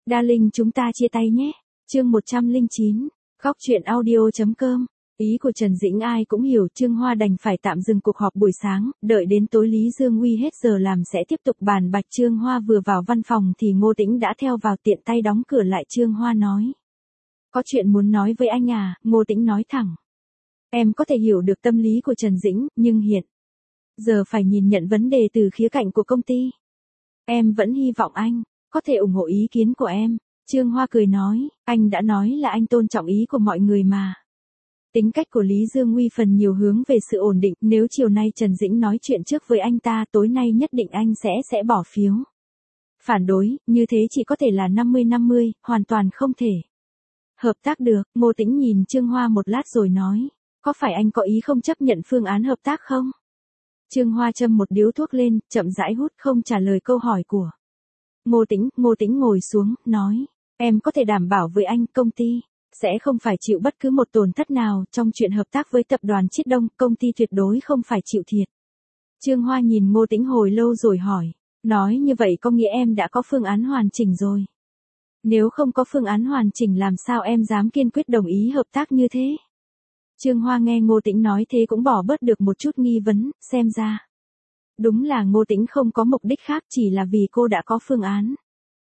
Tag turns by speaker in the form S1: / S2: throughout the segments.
S1: Darling, chúng ta chia tay nhé. Chương 109. Góc truyện audio.com. Ý của Trần Dĩnh ai cũng hiểu, Trương Hoa đành phải tạm dừng cuộc họp buổi sáng, đợi đến tối Lý Dương Uy hết giờ làm sẽ tiếp tục bàn bạch. Trương Hoa vừa vào văn phòng thì Ngô Tĩnh đã theo vào, tiện tay đóng cửa lại. Trương Hoa nói: "Có chuyện muốn nói với anh à?" Ngô Tĩnh nói thẳng: "Em có thể hiểu được tâm lý của Trần Dĩnh, nhưng hiện giờ phải nhìn nhận vấn đề từ khía cạnh của công ty. Em vẫn hy vọng anh có thể ủng hộ ý kiến của em." Trương Hoa cười nói: "Anh đã nói là anh tôn trọng ý của mọi người mà." Tính cách của Lý Dương Uy phần nhiều hướng về sự ổn định, nếu chiều nay Trần Dĩnh nói chuyện trước với anh ta, tối nay nhất định anh sẽ bỏ phiếu phản đối, như thế chỉ có thể là 50-50, hoàn toàn không thể hợp tác được. Ngô Tĩnh nhìn Trương Hoa một lát rồi nói: "Có phải anh có ý không chấp nhận phương án hợp tác không?" Trương Hoa châm một điếu thuốc lên, chậm rãi hút, không trả lời câu hỏi của Ngô Tĩnh. Ngô Tĩnh ngồi xuống, nói: "Em có thể đảm bảo với anh, công ty sẽ không phải chịu bất cứ một tổn thất nào trong chuyện hợp tác với tập đoàn Chiết Đông, công ty tuyệt đối không phải chịu thiệt." Trương Hoa nhìn Ngô Tĩnh hồi lâu rồi hỏi: "Nói như vậy có nghĩa em đã có phương án hoàn chỉnh rồi?" "Nếu không có phương án hoàn chỉnh làm sao em dám kiên quyết đồng ý hợp tác như thế?" Trương Hoa nghe Ngô Tĩnh nói thế cũng bỏ bớt được một chút nghi vấn, xem ra đúng là Ngô Tĩnh không có mục đích khác, chỉ là vì cô đã có phương án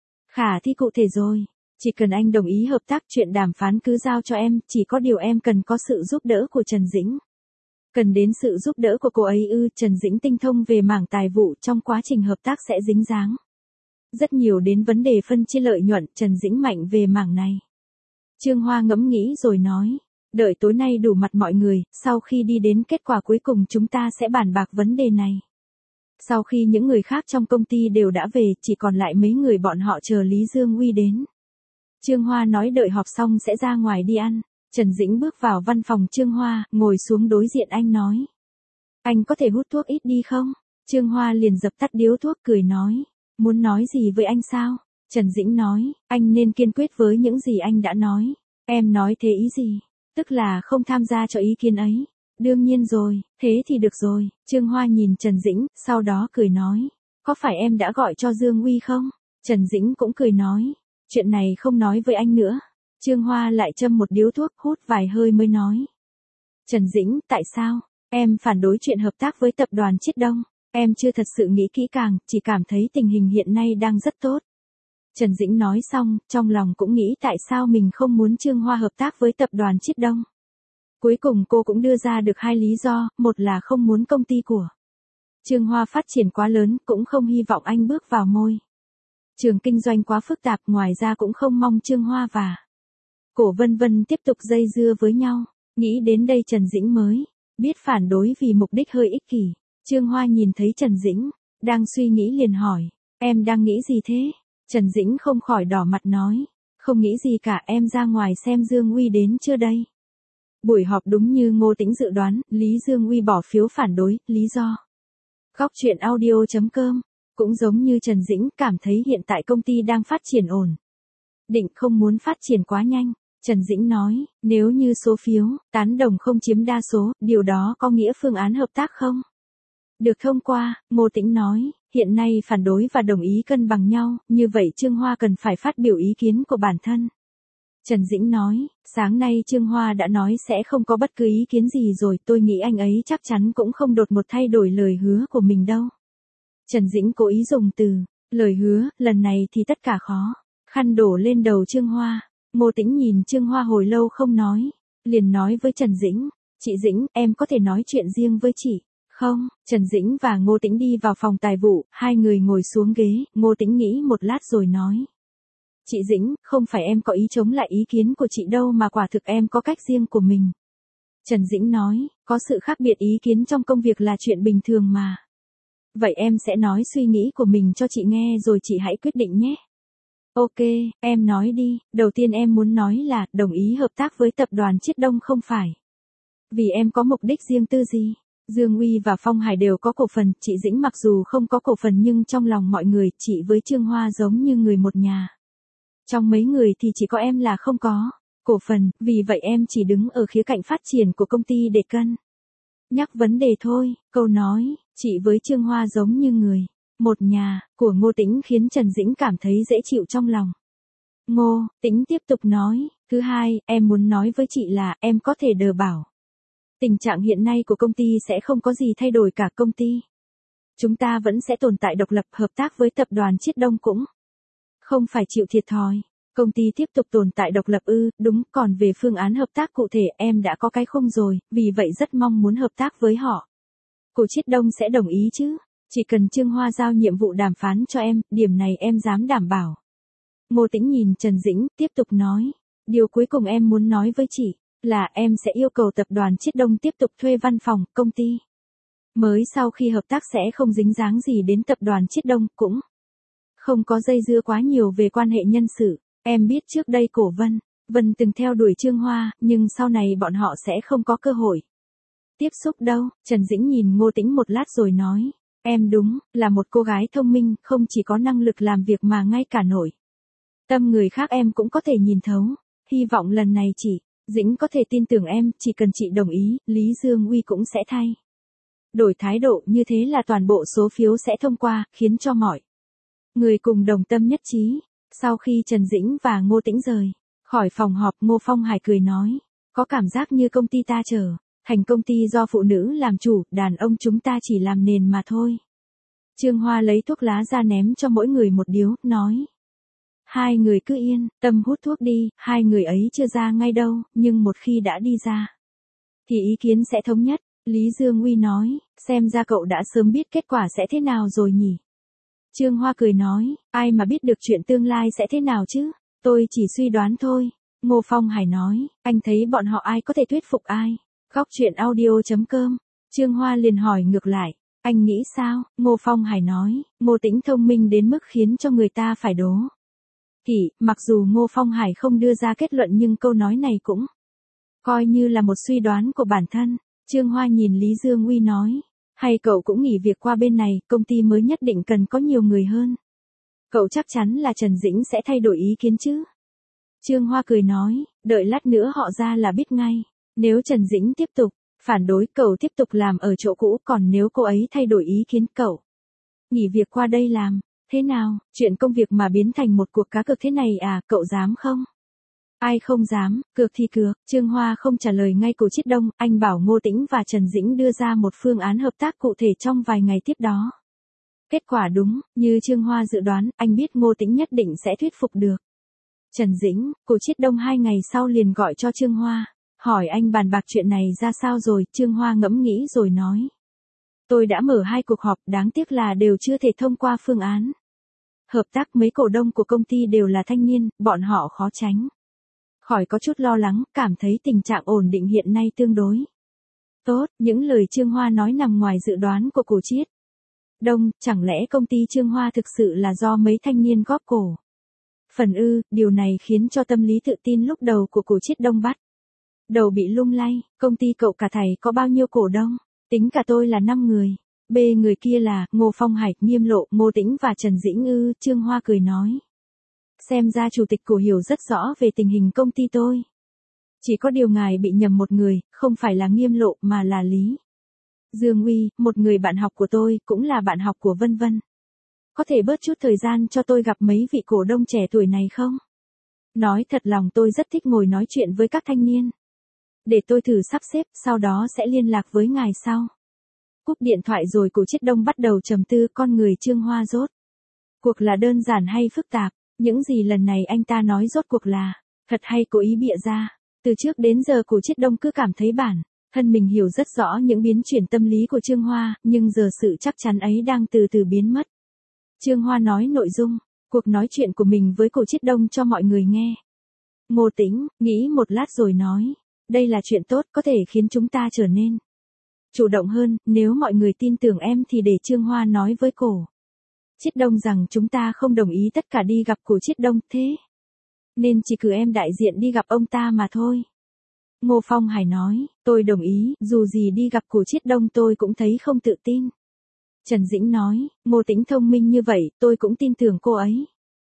S1: khả thi cụ thể rồi. "Chỉ cần anh đồng ý hợp tác, chuyện đàm phán cứ giao cho em, chỉ có điều em cần có sự giúp đỡ của Trần Dĩnh." "Cần đến sự giúp đỡ của cô ấy ư?" Trần Dĩnh tinh thông về mảng tài vụ, trong quá trình hợp tác sẽ dính dáng rất nhiều đến vấn đề phân chia lợi nhuận, Trần Dĩnh mạnh về mảng này. Trương Hoa ngẫm nghĩ rồi nói: "Đợi tối nay đủ mặt mọi người, sau khi đi đến kết quả cuối cùng chúng ta sẽ bàn bạc vấn đề này." Sau khi những người khác trong công ty đều đã về, chỉ còn lại mấy người bọn họ chờ Lý Dương Uy đến. Trương Hoa nói đợi họp xong sẽ ra ngoài đi ăn. Trần Dĩnh bước vào văn phòng Trương Hoa, ngồi xuống đối diện anh nói: "Anh có thể hút thuốc ít đi không?" Trương Hoa liền dập tắt điếu thuốc, cười nói: "Muốn nói gì với anh sao?" Trần Dĩnh nói: "Anh nên kiên quyết với những gì anh đã nói." "Em nói thế ý gì?" "Tức là không tham gia cho ý kiến ấy." "Đương nhiên rồi, thế thì được rồi." Trương Hoa nhìn Trần Dĩnh, sau đó cười nói: "Có phải em đã gọi cho Dương Uy không?" Trần Dĩnh cũng cười nói: "Chuyện này không nói với anh nữa." Trương Hoa lại châm một điếu thuốc, hút vài hơi mới nói: "Trần Dĩnh, tại sao em phản đối chuyện hợp tác với tập đoàn Chiết Đông?" "Em chưa thật sự nghĩ kỹ càng, chỉ cảm thấy tình hình hiện nay đang rất tốt." Trần Dĩnh nói xong, trong lòng cũng nghĩ tại sao mình không muốn Trương Hoa hợp tác với tập đoàn Chiết Đông. Cuối cùng cô cũng đưa ra được hai lý do, một là không muốn công ty của Trương Hoa phát triển quá lớn, cũng không hy vọng anh bước vào môi trường kinh doanh quá phức tạp, ngoài ra cũng không mong Trương Hoa và Cổ Vân Vân tiếp tục dây dưa với nhau. Nghĩ đến đây Trần Dĩnh mới biết phản đối vì mục đích hơi ích kỷ. Trương Hoa nhìn thấy Trần Dĩnh đang suy nghĩ liền hỏi: "Em đang nghĩ gì thế?" Trần Dĩnh không khỏi đỏ mặt nói: "Không nghĩ gì cả, em ra ngoài xem Dương Uy đến chưa đây." Buổi họp đúng như Ngô Tĩnh dự đoán, Lý Dương Uy bỏ phiếu phản đối, lý do Góc truyện audio.com. Cũng giống như Trần Dĩnh, cảm thấy hiện tại công ty đang phát triển ổn định, không muốn phát triển quá nhanh. Trần Dĩnh nói: "Nếu như số phiếu tán đồng không chiếm đa số, điều đó có nghĩa phương án hợp tác không được thông qua." Ngô Tĩnh nói: "Hiện nay phản đối và đồng ý cân bằng nhau, như vậy Trương Hoa cần phải phát biểu ý kiến của bản thân." Trần Dĩnh nói: "Sáng nay Trương Hoa đã nói sẽ không có bất cứ ý kiến gì rồi, tôi nghĩ anh ấy chắc chắn cũng không đột ngột thay đổi lời hứa của mình đâu." Trần Dĩnh cố ý dùng từ lời hứa, lần này thì tất cả khó khăn đổ lên đầu Trương Hoa. Ngô Tĩnh nhìn Trương Hoa hồi lâu không nói, liền nói với Trần Dĩnh: "Chị Dĩnh, em có thể nói chuyện riêng với chị không?" Trần Dĩnh và Ngô Tĩnh đi vào phòng tài vụ, hai người ngồi xuống ghế, Ngô Tĩnh nghĩ một lát rồi nói: "Chị Dĩnh, không phải em có ý chống lại ý kiến của chị đâu mà quả thực em có cách riêng của mình." Trần Dĩnh nói: "Có sự khác biệt ý kiến trong công việc là chuyện bình thường mà. Vậy em sẽ nói suy nghĩ của mình cho chị nghe rồi chị hãy quyết định nhé." "Ok, em nói đi." "Đầu tiên em muốn nói là, đồng ý hợp tác với tập đoàn Chiết Đông không phải vì em có mục đích riêng tư gì. Dương Uy và Phong Hải đều có cổ phần, chị Dĩnh mặc dù không có cổ phần nhưng trong lòng mọi người, chị với Trương Hoa giống như người một nhà. Trong mấy người thì chỉ có em là không có cổ phần, vì vậy em chỉ đứng ở khía cạnh phát triển của công ty để cân nhắc vấn đề thôi." Câu nói "chị với Trương Hoa giống như người một nhà" của Ngô Tĩnh khiến Trần Dĩnh cảm thấy dễ chịu trong lòng. Ngô Tĩnh tiếp tục nói, thứ hai, em muốn nói với chị là em có thể đảm bảo. Tình trạng hiện nay của công ty sẽ không có gì thay đổi cả công ty. Chúng ta vẫn sẽ tồn tại độc lập, hợp tác với tập đoàn Chiết Đông cũng không phải chịu thiệt thòi. Công ty tiếp tục tồn tại độc lập ư? Đúng, còn về phương án hợp tác cụ thể em đã có cái khung rồi, vì vậy rất mong muốn hợp tác với họ. Cô Chiết Đông sẽ đồng ý chứ? Chỉ cần Trương Hoa giao nhiệm vụ đàm phán cho em, điểm này em dám đảm bảo. Ngô Tĩnh nhìn Trần Dĩnh, tiếp tục nói. Điều cuối cùng em muốn nói với chị, là em sẽ yêu cầu tập đoàn Chiết Đông tiếp tục thuê văn phòng, công ty mới sau khi hợp tác sẽ không dính dáng gì đến tập đoàn Chiết Đông, cũng không có dây dưa quá nhiều về quan hệ nhân sự. Em biết trước đây Cổ Vân từng theo đuổi Trương Hoa, nhưng sau này bọn họ sẽ không có cơ hội tiếp xúc đâu. Trần Dĩnh nhìn Ngô Tĩnh một lát rồi nói, em đúng, là một cô gái thông minh, không chỉ có năng lực làm việc mà ngay cả nội tâm người khác em cũng có thể nhìn thấu. Hy vọng lần này chị Dĩnh có thể tin tưởng em, chỉ cần chị đồng ý, Lý Dương Uy cũng sẽ thay đổi thái độ, như thế là toàn bộ số phiếu sẽ thông qua, khiến cho mọi người cùng đồng tâm nhất trí. Sau khi Trần Dĩnh và Ngô Tĩnh rời khỏi phòng họp, Ngô Phong Hải cười nói, có cảm giác như công ty ta trở thành công ty do phụ nữ làm chủ, đàn ông chúng ta chỉ làm nền mà thôi. Trương Hoa lấy thuốc lá ra ném cho mỗi người một điếu, nói, hai người cứ yên tâm hút thuốc đi, hai người ấy chưa ra ngay đâu, nhưng một khi đã đi ra thì ý kiến sẽ thống nhất. Lý Dương Uy nói, xem ra cậu đã sớm biết kết quả sẽ thế nào rồi nhỉ. Trương Hoa cười nói, ai mà biết được chuyện tương lai sẽ thế nào chứ, tôi chỉ suy đoán thôi. Ngô Phong Hải nói, anh thấy bọn họ ai có thể thuyết phục ai. Góc truyện audio.com. Trương Hoa liền hỏi ngược lại, anh nghĩ sao? Ngô Phong Hải nói, Ngô Tĩnh thông minh đến mức khiến cho người ta phải đố kỵ. Mặc dù Ngô Phong Hải không đưa ra kết luận nhưng câu nói này cũng coi như là một suy đoán của bản thân. Trương Hoa nhìn Lý Dương Uy nói, hay cậu cũng nghỉ việc qua bên này, công ty mới nhất định cần có nhiều người hơn. Cậu chắc chắn là Trần Dĩnh sẽ thay đổi ý kiến chứ? Trương Hoa cười nói, đợi lát nữa họ ra là biết ngay. Nếu Trần Dĩnh tiếp tục phản đối, cậu tiếp tục làm ở chỗ cũ, còn nếu cô ấy thay đổi ý kiến, cậu nghỉ việc qua đây làm. Thế nào, chuyện công việc mà biến thành một cuộc cá cược thế này à, cậu dám không? Ai không dám, cược thì cược. Trương Hoa không trả lời ngay Cổ Chiết Đông, anh bảo Ngô Tĩnh và Trần Dĩnh đưa ra một phương án hợp tác cụ thể trong vài ngày tiếp đó. Kết quả đúng, như Trương Hoa dự đoán, anh biết Ngô Tĩnh nhất định sẽ thuyết phục được Trần Dĩnh. Cổ Chiết Đông 2 ngày sau liền gọi cho Trương Hoa, hỏi anh bàn bạc chuyện này ra sao rồi. Trương Hoa ngẫm nghĩ rồi nói, tôi đã mở 2 cuộc họp, đáng tiếc là đều chưa thể thông qua phương án hợp tác. Mấy cổ đông của công ty đều là thanh niên, bọn họ khó tránh khỏi có chút lo lắng, cảm thấy tình trạng ổn định hiện nay tương đối tốt. Những lời Trương Hoa nói nằm ngoài dự đoán của Cổ Chiết Đông, chẳng lẽ công ty Trương Hoa thực sự là do mấy thanh niên góp cổ phần ư? Điều này khiến cho tâm lý tự tin lúc đầu của Cổ Chiết Đông bắt đầu bị lung lay. Công ty cậu cả thảy có bao nhiêu cổ đông? Tính cả tôi là 5 người. B người kia là Ngô Phong Hải, Nghiêm Lộ, Ngô Tĩnh và Trần Dĩnh ư? Trương Hoa cười nói, xem ra chủ tịch Cổ hiểu rất rõ về tình hình công ty tôi. Chỉ có điều ngài bị nhầm một người, không phải là Nghiêm Lộ mà là Lý Dương Uy, một người bạn học của tôi, cũng là bạn học của Vân. Có thể bớt chút thời gian cho tôi gặp mấy vị cổ đông trẻ tuổi này không? Nói thật lòng tôi rất thích ngồi nói chuyện với các thanh niên. Để tôi thử sắp xếp, sau đó sẽ liên lạc với ngài sau. Cúp điện thoại rồi Cổ Chiết Đông bắt đầu trầm tư, con người Trương Hoa rốt cuộc là đơn giản hay phức tạp. Những gì lần này anh ta nói rốt cuộc là thật hay cố ý bịa ra. Từ trước đến giờ Cổ Chiết Đông cứ cảm thấy bản thân mình hiểu rất rõ những biến chuyển tâm lý của Trương Hoa, nhưng giờ sự chắc chắn ấy đang từ từ biến mất. Trương Hoa nói nội dung cuộc nói chuyện của mình với Cổ Chiết Đông cho mọi người nghe. Ngô Tĩnh nghĩ một lát rồi nói, đây là chuyện tốt, có thể khiến chúng ta trở nên chủ động hơn. Nếu mọi người tin tưởng em thì để Trương Hoa nói với Cổ Chiết Đông rằng chúng ta không đồng ý tất cả đi gặp Cổ Chiết Đông, thế nên chỉ cử em đại diện đi gặp ông ta mà thôi. Ngô Phong Hải nói, tôi đồng ý, dù gì đi gặp Cổ Chiết Đông tôi cũng thấy không tự tin. Trần Dĩnh nói, Ngô Tĩnh thông minh như vậy, tôi cũng tin tưởng cô ấy.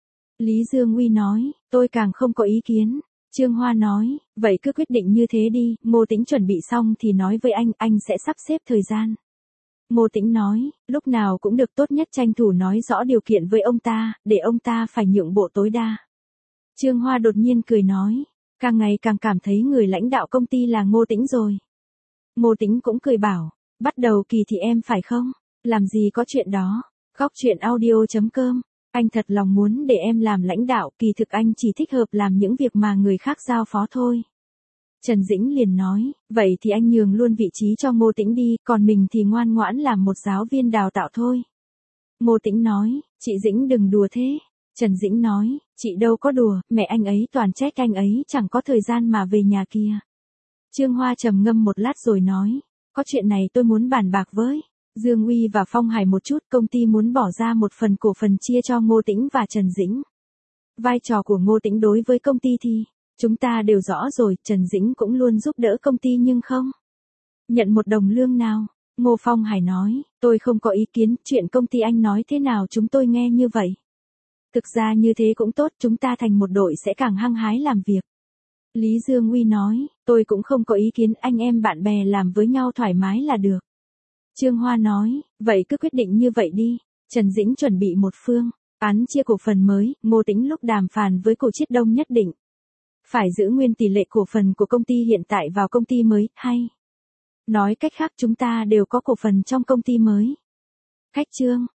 S1: Lý Dương Uy nói, tôi càng không có ý kiến. Trương Hoa nói, vậy cứ quyết định như thế đi, Ngô Tĩnh chuẩn bị xong thì nói với anh sẽ sắp xếp thời gian. Ngô Tĩnh nói, lúc nào cũng được, tốt nhất tranh thủ nói rõ điều kiện với ông ta, để ông ta phải nhượng bộ tối đa. Trương Hoa đột nhiên cười nói, càng ngày càng cảm thấy người lãnh đạo công ty là Ngô Tĩnh rồi. Ngô Tĩnh cũng cười bảo, bắt đầu kỳ thì em phải không? Làm gì có chuyện đó. Góc chuyện audio.com, anh thật lòng muốn để em làm lãnh đạo, kỳ thực anh chỉ thích hợp làm những việc mà người khác giao phó thôi. Trần Dĩnh liền nói, vậy thì anh nhường luôn vị trí cho Ngô Tĩnh đi, còn mình thì ngoan ngoãn làm một giáo viên đào tạo thôi. Ngô Tĩnh nói, chị Dĩnh đừng đùa thế. Trần Dĩnh nói, chị đâu có đùa, mẹ anh ấy toàn trách anh ấy chẳng có thời gian mà về nhà kia. Trương Hoa trầm ngâm một lát rồi nói, có chuyện này tôi muốn bàn bạc với Dương Uy và Phong Hải một chút, công ty muốn bỏ ra một phần cổ phần chia cho Ngô Tĩnh và Trần Dĩnh. Vai trò của Ngô Tĩnh đối với công ty thì, chúng ta đều rõ rồi, Trần Dĩnh cũng luôn giúp đỡ công ty nhưng không nhận một đồng lương nào. Ngô Phong Hải nói, tôi không có ý kiến, chuyện công ty anh nói thế nào chúng tôi nghe như vậy. Thực ra như thế cũng tốt, chúng ta thành một đội sẽ càng hăng hái làm việc. Lý Dương Uy nói, tôi cũng không có ý kiến, anh em bạn bè làm với nhau thoải mái là được. Trương Hoa nói, vậy cứ quyết định như vậy đi. Trần Dĩnh chuẩn bị một phương án chia cổ phần mới, Ngô Tĩnh lúc đàm phán với Cổ Chiết Đông nhất định phải giữ nguyên tỷ lệ cổ phần của công ty hiện tại vào công ty mới, hay nói cách khác chúng ta đều có cổ phần trong công ty mới. Khách Trương